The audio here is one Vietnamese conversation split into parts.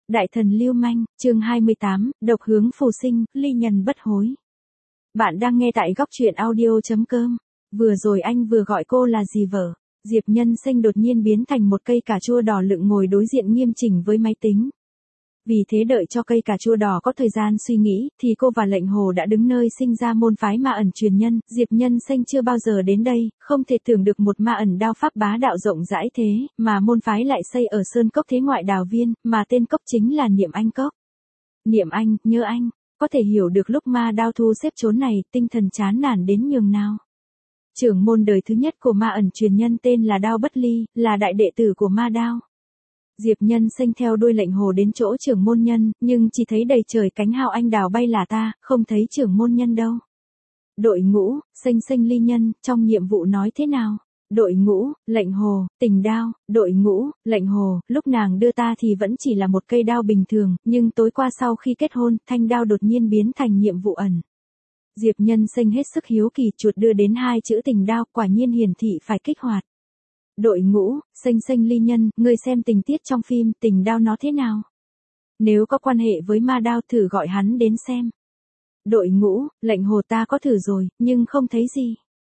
Đại thần lưu manh, chương 28, độc hướng phù sinh, ly nhân bất hối. Bạn đang nghe tại góc truyện audio.com. Vừa rồi anh vừa gọi cô là gì vợ? Diệp Nhân Xanh đột nhiên biến thành một cây cà chua đỏ lựng ngồi đối diện nghiêm chỉnh với máy tính. Vì thế đợi cho cây cà chua đỏ có thời gian suy nghĩ, thì cô và lệnh hồ đã đứng nơi sinh ra môn phái ma ẩn truyền nhân. Diệp Nhân Xanh chưa bao giờ đến đây, không thể tưởng được một ma ẩn đao pháp bá đạo rộng rãi thế, mà môn phái lại xây ở Sơn Cốc Thế Ngoại Đào Viên, mà tên cốc chính là Niệm Anh Cốc. Niệm Anh, nhớ anh, có thể hiểu được lúc ma đao thu xếp chốn này, tinh thần chán nản đến nhường nào. Trưởng môn đời thứ nhất của ma ẩn truyền nhân tên là Đao Bất Ly, là đại đệ tử của ma đao. Diệp Nhân Xanh theo đuôi lệnh hồ đến chỗ trưởng môn nhân, nhưng chỉ thấy đầy trời cánh hào anh đào bay là ta, không thấy trưởng môn nhân đâu. Đội ngũ, Xanh Xanh ly nhân, trong nhiệm vụ nói thế nào? Đội ngũ, lệnh hồ, tình đao, đội ngũ, lệnh hồ, lúc nàng đưa ta thì vẫn chỉ là một cây đao bình thường, nhưng tối qua sau khi kết hôn, thanh đao đột nhiên biến thành nhiệm vụ ẩn. Diệp Nhân Xanh hết sức hiếu kỳ chuột đưa đến hai chữ tình đao, quả nhiên hiển thị phải kích hoạt. Đội ngũ, Xanh Xanh ly nhân, ngươi xem tình tiết trong phim tình đao nó thế nào? Nếu có quan hệ với ma đao thử gọi hắn đến xem. Đội ngũ, lệnh hồ ta có thử rồi, nhưng không thấy gì.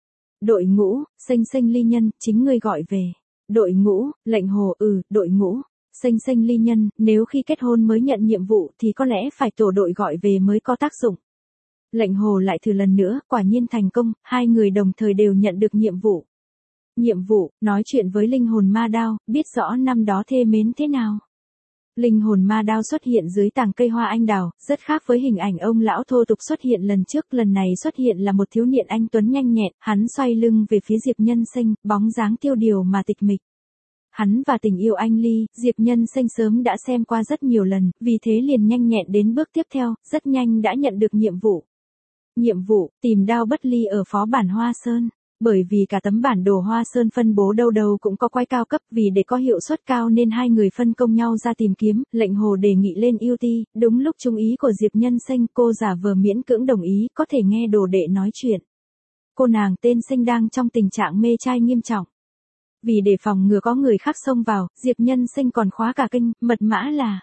Đội ngũ, Xanh Xanh ly nhân, chính ngươi gọi về. Đội ngũ, lệnh hồ đội ngũ, Xanh Xanh ly nhân, nếu khi kết hôn mới nhận nhiệm vụ thì có lẽ phải tổ đội gọi về mới có tác dụng. Lệnh hồ lại thử lần nữa, quả nhiên thành công, hai người đồng thời đều nhận được nhiệm vụ. Nhiệm vụ, nói chuyện với linh hồn ma đao, biết rõ năm đó thê mến thế nào. Linh hồn ma đao xuất hiện dưới tàng cây hoa anh đào, rất khác với hình ảnh ông lão thô tục xuất hiện lần trước. Lần này xuất hiện là một thiếu niên anh tuấn nhanh nhẹn, hắn xoay lưng về phía Diệp Nhân Xanh, bóng dáng tiêu điều mà tịch mịch. Hắn và tình yêu anh Ly, Diệp Nhân Xanh sớm đã xem qua rất nhiều lần, vì thế liền nhanh nhẹn đến bước tiếp theo, rất nhanh đã nhận được nhiệm vụ. Nhiệm vụ, tìm Đao Bất Ly ở phó bản Hoa Sơn. Bởi vì cả tấm bản đồ Hoa Sơn phân bố đâu đâu cũng có quái cao cấp, vì để có hiệu suất cao nên hai người phân công nhau ra tìm kiếm. Lệnh hồ đề nghị lên ưu ti, đúng lúc trung ý của Diệp Nhân Xanh, cô giả vờ miễn cưỡng đồng ý, có thể nghe đồ đệ nói chuyện. Cô nàng tên Xanh đang trong tình trạng mê trai nghiêm trọng. Vì để phòng ngừa có người khác xông vào, Diệp Nhân Xanh còn khóa cả kênh, mật mã là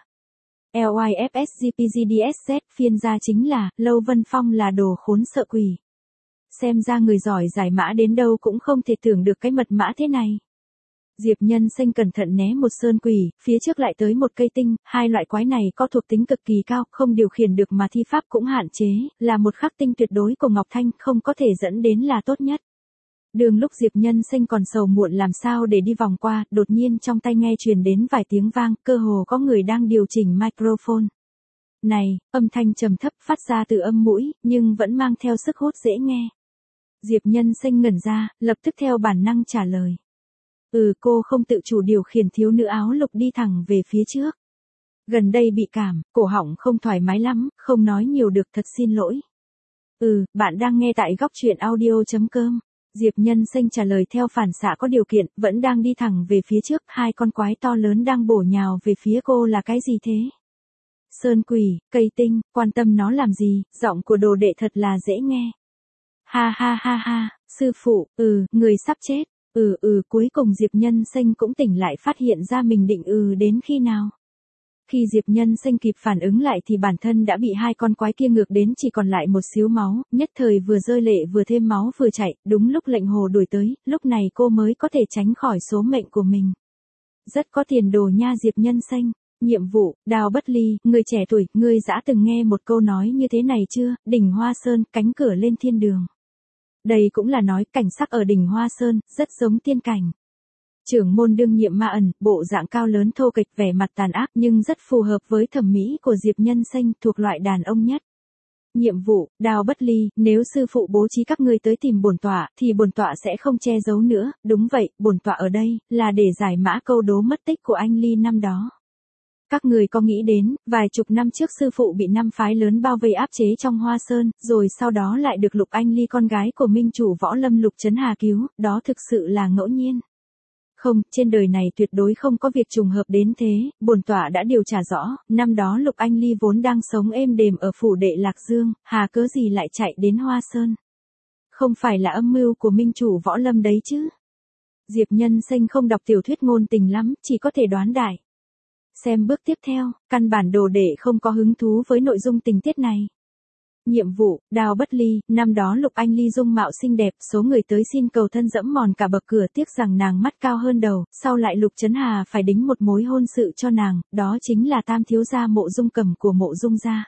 LYFSGPGDSZ, phiên ra chính là, Lâu Vân Phong là đồ khốn sợ quỷ. Xem ra người giỏi giải mã đến đâu cũng không thể tưởng được cái mật mã thế này. Diệp Nhân Xanh cẩn thận né một sơn quỷ, phía trước lại tới một cây tinh, hai loại quái này có thuộc tính cực kỳ cao, không điều khiển được mà thi pháp cũng hạn chế, là một khắc tinh tuyệt đối của Ngọc Thanh, không có thể dẫn đến là tốt nhất. Đường lúc Diệp Nhân Xanh còn sầu muộn làm sao để đi vòng qua, đột nhiên trong tai nghe truyền đến vài tiếng vang, cơ hồ có người đang điều chỉnh microphone. Này, âm thanh trầm thấp phát ra từ âm mũi, nhưng vẫn mang theo sức hút dễ nghe. Diệp Nhân Xanh ngẩn ra, lập tức theo bản năng trả lời. Cô không tự chủ điều khiển thiếu nữ áo lục đi thẳng về phía trước. Gần đây bị cảm, cổ họng không thoải mái lắm, không nói nhiều được, thật xin lỗi. Bạn đang nghe tại góc truyện audio.com. Diệp Nhân Xanh trả lời theo phản xạ có điều kiện, vẫn đang đi thẳng về phía trước, hai con quái to lớn đang bổ nhào về phía cô là cái gì thế? Sơn quỷ, cây tinh, quan tâm nó làm gì, giọng của đồ đệ thật là dễ nghe. Ha ha ha ha, sư phụ, người sắp chết, cuối cùng Diệp Nhân Xanh cũng tỉnh lại, phát hiện ra mình định đến khi nào. Khi Diệp Nhân Xanh kịp phản ứng lại thì bản thân đã bị hai con quái kia ngược đến chỉ còn lại một xíu máu, nhất thời vừa rơi lệ vừa thêm máu vừa chạy, đúng lúc lệnh hồ đuổi tới, lúc này cô mới có thể tránh khỏi số mệnh của mình. Rất có tiền đồ nha Diệp Nhân Xanh. Nhiệm vụ, Đao Bất Ly, người trẻ tuổi, ngươi đã từng nghe một câu nói như thế này chưa? Đỉnh Hoa Sơn, cánh cửa lên thiên đường. Đây cũng là nói cảnh sắc ở đỉnh Hoa Sơn, rất giống tiên cảnh. Trưởng môn đương nhiệm ma ẩn, bộ dạng cao lớn thô kệch, vẻ mặt tàn ác nhưng rất phù hợp với thẩm mỹ của Diệp Nhân Xanh, thuộc loại đàn ông nhất. Nhiệm vụ, Đao Bất Ly, nếu sư phụ bố trí các ngươi tới tìm bổn tọa, thì bổn tọa sẽ không che giấu nữa, đúng vậy, bổn tọa ở đây, là để giải mã câu đố mất tích của anh Ly năm đó. Các người có nghĩ đến, vài chục năm trước sư phụ bị năm phái lớn bao vây áp chế trong Hoa Sơn, rồi sau đó lại được Lục Anh Ly con gái của minh chủ võ lâm Lục Trấn Hà cứu, đó thực sự là ngẫu nhiên. Không, trên đời này tuyệt đối không có việc trùng hợp đến thế, bổn tọa đã điều tra rõ, năm đó Lục Anh Ly vốn đang sống êm đềm ở phủ đệ Lạc Dương, hà cớ gì lại chạy đến Hoa Sơn. Không phải là âm mưu của minh chủ võ lâm đấy chứ. Diệp Nhân Xanh không đọc tiểu thuyết ngôn tình lắm, chỉ có thể đoán đại. Xem bước tiếp theo, căn bản đồ đệ không có hứng thú với nội dung tình tiết này. Nhiệm vụ, Đao Bất Ly, năm đó Lục Anh Ly dung mạo xinh đẹp, số người tới xin cầu thân dẫm mòn cả bậc cửa, tiếc rằng nàng mắt cao hơn đầu, sau lại Lục Chấn Hà phải đính một mối hôn sự cho nàng, đó chính là tam thiếu gia Mộ Dung Cẩm của Mộ Dung gia.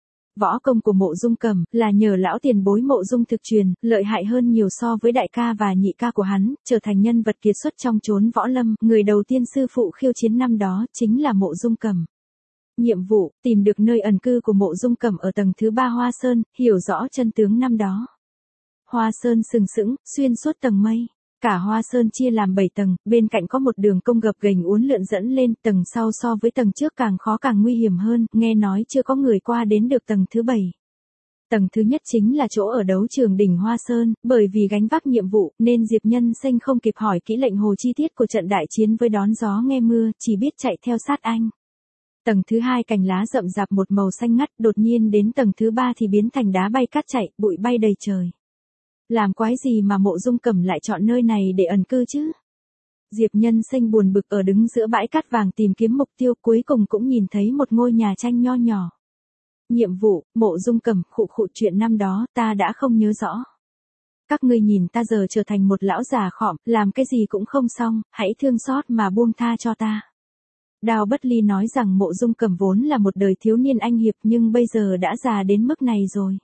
Võ công của Mộ Dung Cẩm là nhờ lão tiền bối Mộ Dung thực truyền, lợi hại hơn nhiều so với đại ca và nhị ca của hắn, trở thành nhân vật kiệt xuất trong chốn võ lâm, người đầu tiên sư phụ khiêu chiến năm đó chính là Mộ Dung Cẩm. Nhiệm vụ, tìm được nơi ẩn cư của Mộ Dung Cẩm ở tầng thứ 3 Hoa Sơn, hiểu rõ chân tướng năm đó. Hoa Sơn sừng sững, xuyên suốt tầng mây. Cả Hoa Sơn chia làm 7 tầng, bên cạnh có một đường cong gập ghềnh uốn lượn dẫn lên, tầng sau so với tầng trước càng khó càng nguy hiểm hơn, nghe nói chưa có người qua đến được tầng thứ 7. Tầng thứ nhất chính là chỗ ở đấu trường đỉnh Hoa Sơn, bởi vì gánh vác nhiệm vụ, nên Diệp Nhân Sinh không kịp hỏi kỹ lệnh hồ chi tiết của trận đại chiến với đón gió nghe mưa, chỉ biết chạy theo sát anh. Tầng thứ 2 cành lá rậm rạp một màu xanh ngắt, đột nhiên đến tầng thứ 3 thì biến thành đá bay cát chạy, bụi bay đầy trời. Làm quái gì mà Mộ Dung Cẩm lại chọn nơi này để ẩn cư chứ? Diệp Nhân Sinh buồn bực ở đứng giữa bãi cát vàng tìm kiếm mục tiêu, cuối cùng cũng nhìn thấy một ngôi nhà tranh nho nhỏ. Nhiệm vụ, Mộ Dung Cẩm, khụ chuyện năm đó, ta đã không nhớ rõ. Các ngươi nhìn ta giờ trở thành một lão già khọm, làm cái gì cũng không xong, hãy thương xót mà buông tha cho ta. Đao Bất Ly nói rằng Mộ Dung Cẩm vốn là một đời thiếu niên anh hiệp nhưng bây giờ đã già đến mức này rồi.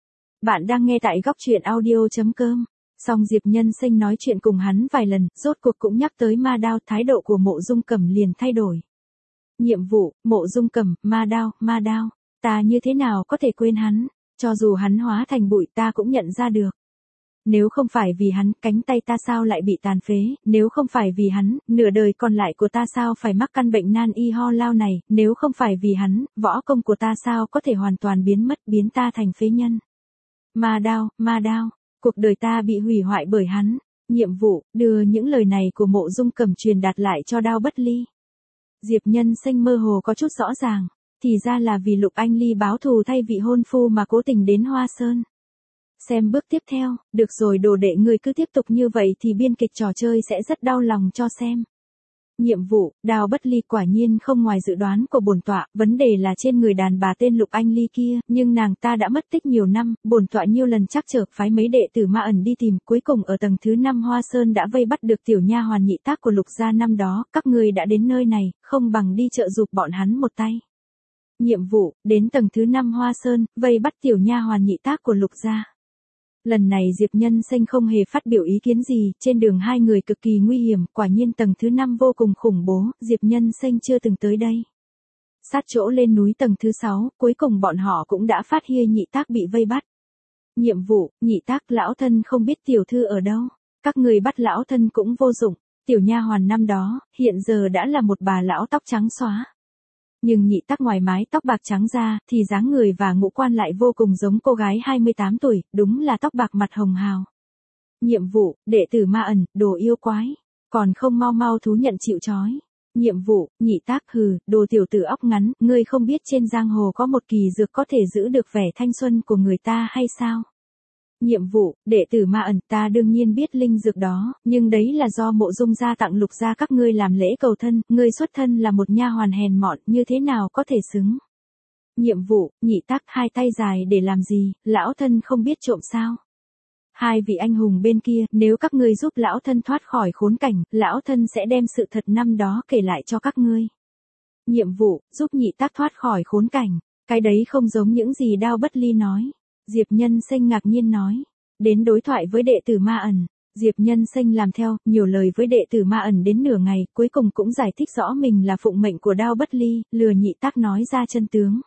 Bạn đang nghe tại góc truyện audio.com. Song Diệp Nhân Sinh nói chuyện cùng hắn vài lần, rốt cuộc cũng nhắc tới ma đao, thái độ của Mộ Dung Cẩm liền thay đổi. Nhiệm vụ, Mộ Dung Cẩm, ma đao, ta như thế nào có thể quên hắn, cho dù hắn hóa thành bụi ta cũng nhận ra được. Nếu không phải vì hắn, cánh tay ta sao lại bị tàn phế, nếu không phải vì hắn, nửa đời còn lại của ta sao phải mắc căn bệnh nan y ho lao này, nếu không phải vì hắn, võ công của ta sao có thể hoàn toàn biến mất, biến ta thành phế nhân. Ma đao, cuộc đời ta bị hủy hoại bởi hắn. Nhiệm vụ, đưa những lời này của Mộ Dung Cẩm truyền đạt lại cho Đao Bất Ly. Diệp Nhân Sinh mơ hồ có chút rõ ràng, thì ra là vì Lục Anh Ly báo thù thay vị hôn phu mà cố tình đến Hoa Sơn. Xem bước tiếp theo, được rồi đồ đệ người cứ tiếp tục như vậy thì biên kịch trò chơi sẽ rất đau lòng cho xem. Nhiệm vụ, Đao Bất Ly quả nhiên không ngoài dự đoán của bổn tọa, vấn đề là trên người đàn bà tên Lục Anh Ly kia, nhưng nàng ta đã mất tích nhiều năm, bổn tọa nhiều lần trắc trở phái mấy đệ tử Ma Ẩn đi tìm, cuối cùng ở tầng thứ 5 Hoa Sơn đã vây bắt được tiểu nha hoàn nhị tác của Lục gia năm đó, các ngươi đã đến nơi này, không bằng đi trợ giúp bọn hắn một tay. Nhiệm vụ, đến tầng thứ 5 Hoa Sơn, vây bắt tiểu nha hoàn nhị tác của Lục gia. Lần này Diệp Nhân Sinh không hề phát biểu ý kiến gì, trên đường hai người cực kỳ nguy hiểm, quả nhiên tầng thứ 5 vô cùng khủng bố, Diệp Nhân Sinh chưa từng tới đây. Sát chỗ lên núi tầng thứ 6, cuối cùng bọn họ cũng đã phát hiện nhị tác bị vây bắt. Nhiệm vụ, nhị tác lão thân không biết tiểu thư ở đâu, các người bắt lão thân cũng vô dụng, tiểu nha hoàn năm đó, hiện giờ đã là một bà lão tóc trắng xóa. Nhưng nhị tác ngoài mái tóc bạc trắng ra, thì dáng người và ngũ quan lại vô cùng giống cô gái 28 tuổi, đúng là tóc bạc mặt hồng hào. Nhiệm vụ, đệ tử Ma Ẩn, đồ yêu quái, còn không mau thú nhận chịu trói. Nhiệm vụ, nhị tác đồ tiểu tử óc ngắn, ngươi không biết trên giang hồ có một kỳ dược có thể giữ được vẻ thanh xuân của người ta hay sao? Nhiệm vụ, đệ tử Ma Ẩn, ta đương nhiên biết linh dược đó, nhưng đấy là do Mộ Dung gia tặng Lục gia các ngươi làm lễ cầu thân, ngươi xuất thân là một nha hoàn hèn mọn, như thế nào có thể xứng? Nhiệm vụ, nhị tác, hai tay dài để làm gì, lão thân không biết trộm sao? Hai vị anh hùng bên kia, nếu các ngươi giúp lão thân thoát khỏi khốn cảnh, lão thân sẽ đem sự thật năm đó kể lại cho các ngươi. Nhiệm vụ, giúp nhị tác thoát khỏi khốn cảnh, cái đấy không giống những gì Đao Bất Ly nói. Diệp Nhân Sinh ngạc nhiên nói, đến đối thoại với đệ tử Ma Ẩn, Diệp Nhân Sinh làm theo, nhiều lời với đệ tử Ma Ẩn đến nửa ngày, cuối cùng cũng giải thích rõ mình là phụng mệnh của Đao Bất Ly, lừa nhị tác nói ra chân tướng.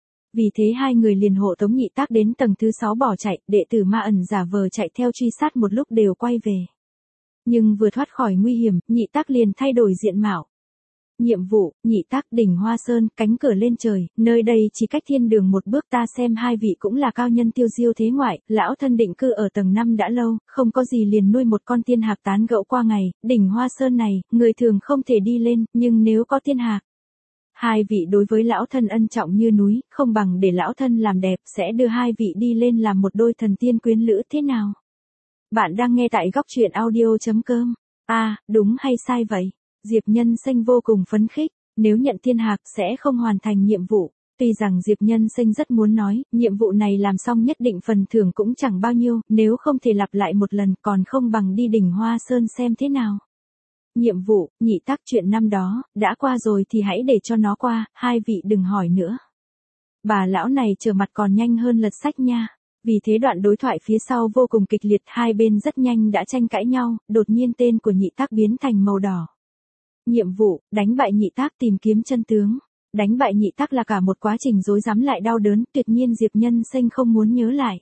Vì thế hai người liền hộ tống nhị tác đến tầng thứ 6 bỏ chạy, đệ tử Ma Ẩn giả vờ chạy theo truy sát một lúc đều quay về. Nhưng vừa thoát khỏi nguy hiểm, nhị tác liền thay đổi diện mạo. Nhiệm vụ, nhị tác đỉnh Hoa Sơn, cánh cửa lên trời, nơi đây chỉ cách thiên đường một bước, ta xem hai vị cũng là cao nhân tiêu diêu thế ngoại, lão thân định cư ở tầng 5 đã lâu, không có gì liền nuôi một con tiên hạc tán gẫu qua ngày, đỉnh Hoa Sơn này, người thường không thể đi lên, nhưng nếu có tiên hạc. Hai vị đối với lão thân ân trọng như núi, không bằng để lão thân làm đẹp, sẽ đưa hai vị đi lên làm một đôi thần tiên quyến lữ thế nào? Bạn đang nghe tại góc truyện audio.com. À, đúng hay sai vậy? Diệp Nhân Sinh vô cùng phấn khích, nếu nhận thiên hạc sẽ không hoàn thành nhiệm vụ. Tuy rằng Diệp Nhân Sinh rất muốn nói, nhiệm vụ này làm xong nhất định phần thưởng cũng chẳng bao nhiêu, nếu không thể lặp lại một lần còn không bằng đi đỉnh Hoa Sơn xem thế nào. Nhiệm vụ, Nhị Tác chuyện năm đó, đã qua rồi thì hãy để cho nó qua, hai vị đừng hỏi nữa. Bà lão này trở mặt còn nhanh hơn lật sách nha. Vì thế đoạn đối thoại phía sau vô cùng kịch liệt, hai bên rất nhanh đã tranh cãi nhau, đột nhiên tên của Nhị Tác biến thành màu đỏ. Nhiệm vụ, đánh bại Nhị Tác tìm kiếm chân tướng. Đánh bại Nhị Tác là cả một quá trình rối rắm lại đau đớn, tuyệt nhiên Diệp Nhân Sinh không muốn nhớ lại.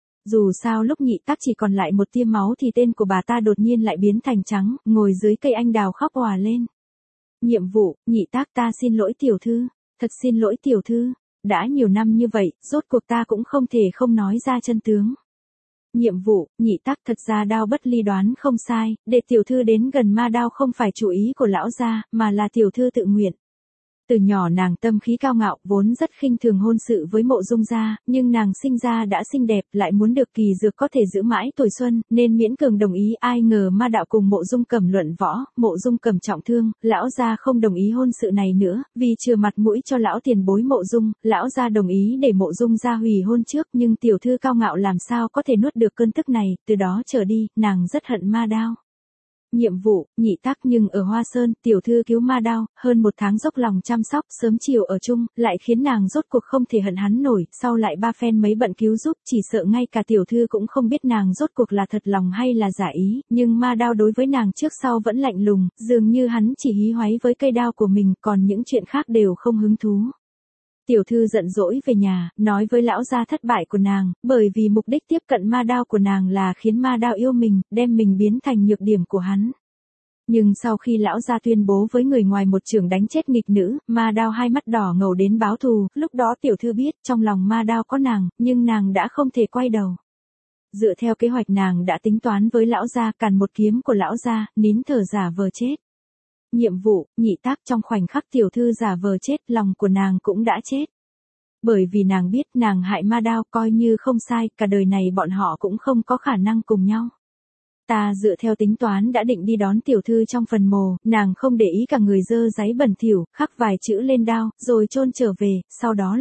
Dù sao lúc Nhị Tác chỉ còn lại một tia máu thì tên của bà ta đột nhiên lại biến thành trắng, ngồi dưới cây anh đào khóc òa lên. Nhiệm vụ, Nhị Tác ta xin lỗi tiểu thư, thật xin lỗi tiểu thư, đã nhiều năm như vậy, rốt cuộc ta cũng không thể không nói ra chân tướng. Nhiệm vụ, Nhị Tác thật ra Đao Bất Ly đoán không sai, để tiểu thư đến gần Ma Đao không phải chủ ý của lão gia, mà là tiểu thư tự nguyện. Từ nhỏ nàng tâm khí cao ngạo, vốn rất khinh thường hôn sự với Mộ Dung gia, nhưng nàng sinh ra đã xinh đẹp, lại muốn được kỳ dược có thể giữ mãi tuổi xuân, nên miễn cường đồng ý. Ai ngờ Ma Đạo cùng Mộ Dung Cẩm luận võ, Mộ Dung Cẩm trọng thương, lão gia không đồng ý hôn sự này nữa, vì chừa mặt mũi cho lão tiền bối Mộ Dung, lão gia đồng ý để Mộ Dung gia hủy hôn trước, nhưng tiểu thư cao ngạo làm sao có thể nuốt được cơn tức này, từ đó trở đi, nàng rất hận Ma Đao. Nhiệm vụ, Nhị Tác nhưng ở Hoa Sơn, tiểu thư cứu Ma Đao, hơn một tháng dốc lòng chăm sóc, sớm chiều ở chung, lại khiến nàng rốt cuộc không thể hận hắn nổi, sau lại ba phen mấy bận cứu giúp, chỉ sợ ngay cả tiểu thư cũng không biết nàng rốt cuộc là thật lòng hay là giả ý, nhưng Ma Đao đối với nàng trước sau vẫn lạnh lùng, dường như hắn chỉ hí hoáy với cây đao của mình, còn những chuyện khác đều không hứng thú. Tiểu thư giận dỗi về nhà, nói với lão gia thất bại của nàng, bởi vì mục đích tiếp cận Ma Đao của nàng là khiến Ma Đao yêu mình, đem mình biến thành nhược điểm của hắn. Nhưng sau khi lão gia tuyên bố với người ngoài một chưởng đánh chết nghịch nữ, Ma Đao hai mắt đỏ ngầu đến báo thù, lúc đó tiểu thư biết trong lòng Ma Đao có nàng, nhưng nàng đã không thể quay đầu. Dựa theo kế hoạch nàng đã tính toán với lão gia, càn một kiếm của lão gia, nín thở giả vờ chết. Nhiệm vụ, Nhị Tác trong khoảnh khắc tiểu thư giả vờ chết, lòng của nàng cũng đã chết. Bởi vì nàng biết nàng hại Ma Đao, coi như không sai, cả đời này bọn họ cũng không có khả năng cùng nhau. Ta dựa theo tính toán đã định đi đón tiểu thư trong phần mồ, nàng không để ý cả người dơ giấy bẩn thỉu, khắc vài chữ lên đao, rồi chôn trở về, sau đó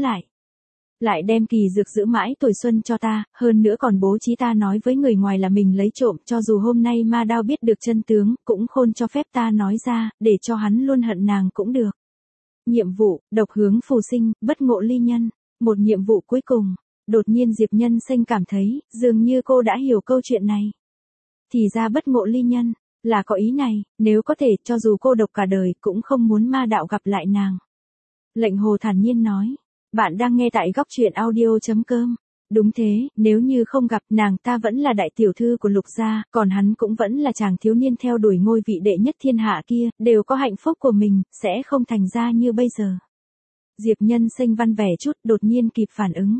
lại đem kỳ dược giữ mãi tuổi xuân cho ta, hơn nữa còn bố trí ta nói với người ngoài là mình lấy trộm, cho dù hôm nay Ma Đao biết được chân tướng, cũng khôn cho phép ta nói ra, để cho hắn luôn hận nàng cũng được. Nhiệm vụ, độc hướng phù sinh, bất ngộ ly nhân. Một nhiệm vụ cuối cùng, đột nhiên Diệp Nhân Sinh cảm thấy, dường như cô đã hiểu câu chuyện này. Thì ra bất ngộ ly nhân, là có ý này, nếu có thể, cho dù cô độc cả đời, cũng không muốn Ma Đạo gặp lại nàng. Lệnh Hồ thản nhiên nói. Bạn đang nghe tại góc truyện audio.com. Đúng thế, nếu như không gặp nàng ta vẫn là đại tiểu thư của Lục gia, còn hắn cũng vẫn là chàng thiếu niên theo đuổi ngôi vị đệ nhất thiên hạ kia, đều có hạnh phúc của mình, sẽ không thành ra như bây giờ. Diệp Nhân Sinh văn vẻ chút, đột nhiên kịp phản ứng.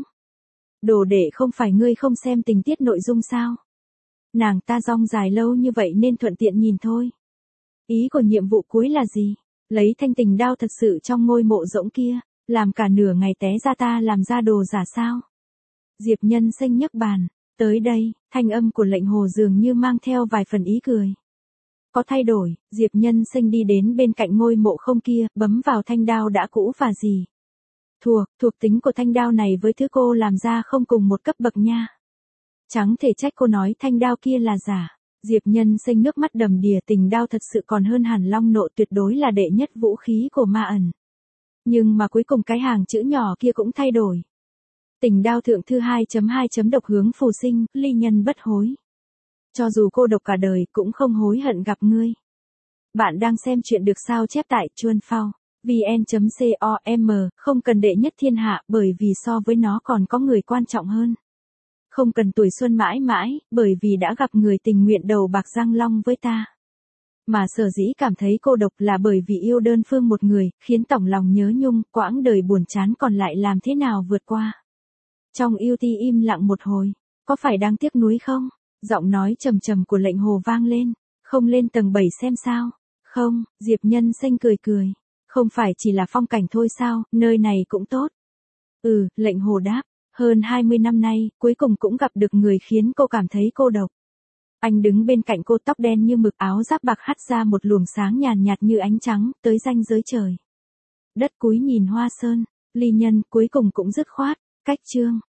Đồ đệ không phải ngươi không xem tình tiết nội dung sao? Nàng ta rong dài lâu như vậy nên thuận tiện nhìn thôi. Ý của nhiệm vụ cuối là gì? Lấy thanh tình đao thật sự trong ngôi mộ rỗng kia. Làm cả nửa ngày té ra ta làm ra đồ giả sao? Diệp Nhân Sinh nhấc bàn. Tới đây, thanh âm của Lệnh Hồ dường như mang theo vài phần ý cười. Có thay đổi, Diệp Nhân Sinh đi đến bên cạnh ngôi mộ không kia, bấm vào thanh đao đã cũ và gì. Thuộc tính của thanh đao này với thứ cô làm ra không cùng một cấp bậc nha. Chẳng thể trách cô nói thanh đao kia là giả. Diệp Nhân Sinh nước mắt đầm đìa, tình đao thật sự còn hơn hẳn long nộ, tuyệt đối là đệ nhất vũ khí của ma ẩn. Nhưng mà cuối cùng cái hàng chữ nhỏ kia cũng thay đổi. Tình đao thượng thư 2.2 độc hướng phù sinh, ly nhân bất hối. Cho dù cô độc cả đời cũng không hối hận gặp ngươi. Bạn đang xem chuyện được sao chép tại Chuan Phao, vn.com, không cần đệ nhất thiên hạ bởi vì so với nó còn có người quan trọng hơn. Không cần tuổi xuân mãi mãi, bởi vì đã gặp người tình nguyện đầu bạc răng long với ta. Mà sở dĩ cảm thấy cô độc là bởi vì yêu đơn phương một người, khiến tổng lòng nhớ nhung, quãng đời buồn chán còn lại làm thế nào vượt qua. Trong yêu ti im lặng một hồi, có phải đang tiếc nuối không? Giọng nói trầm trầm của Lệnh Hồ vang lên, không lên tầng 7 xem sao? Không, Diệp Nhân Sinh cười cười, không phải chỉ là phong cảnh thôi sao, nơi này cũng tốt. Lệnh Hồ đáp, hơn 20 năm nay, cuối cùng cũng gặp được người khiến cô cảm thấy cô độc. Anh đứng bên cạnh cô, tóc đen như mực, áo giáp bạc hắt ra một luồng sáng nhàn nhạt như ánh trắng, tới ranh giới trời. Đất cúi nhìn hoa sơn, Ly Nhân cuối cùng cũng dứt khoát, cách chương.